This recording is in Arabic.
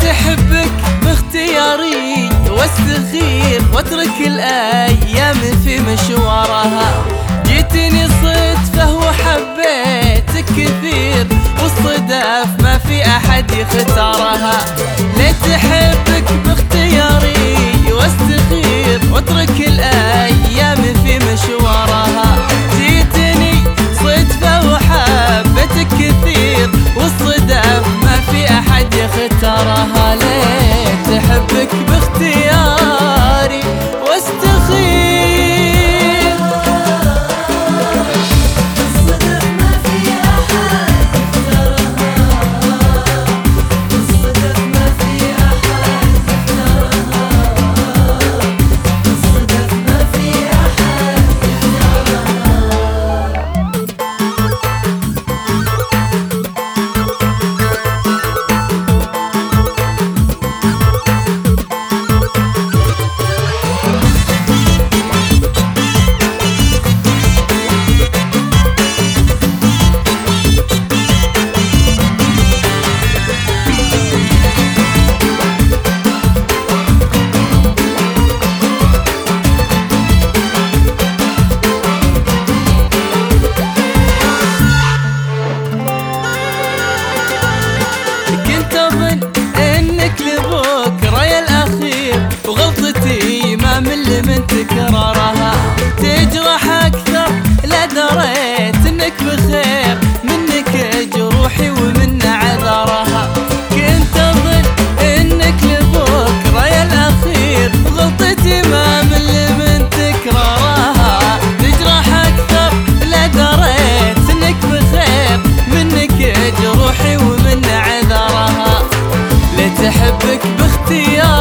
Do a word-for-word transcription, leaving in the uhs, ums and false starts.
تحبك باختياري واستخير واترك الايام في مشوارها. جيتني صدفة وحبيتك كثير والصدف ما في احد يختارها. ليه تحبك باختياري واستخير واترك الايام في مشوارها. جيتني صدفة وحبيتك كثير والصدف ما في احد يختارها. ليه تحبك باختياري واستخير الصدف ما في أحد يختارها. الصدف ما في أحد يختارها. الصدف ما في أحد وغلطتي ما مل من تكرارها. تجرح اكثر لا دريت انك بخير، منك جروحي ومن عذرها. كنت اظن انك لبكره يا الاخير، وغلطتي ما مل من تكرارها. تجرح اكثر لا دريت انك بخير، منك جروحي ومن عذرها. لتحبك باختيار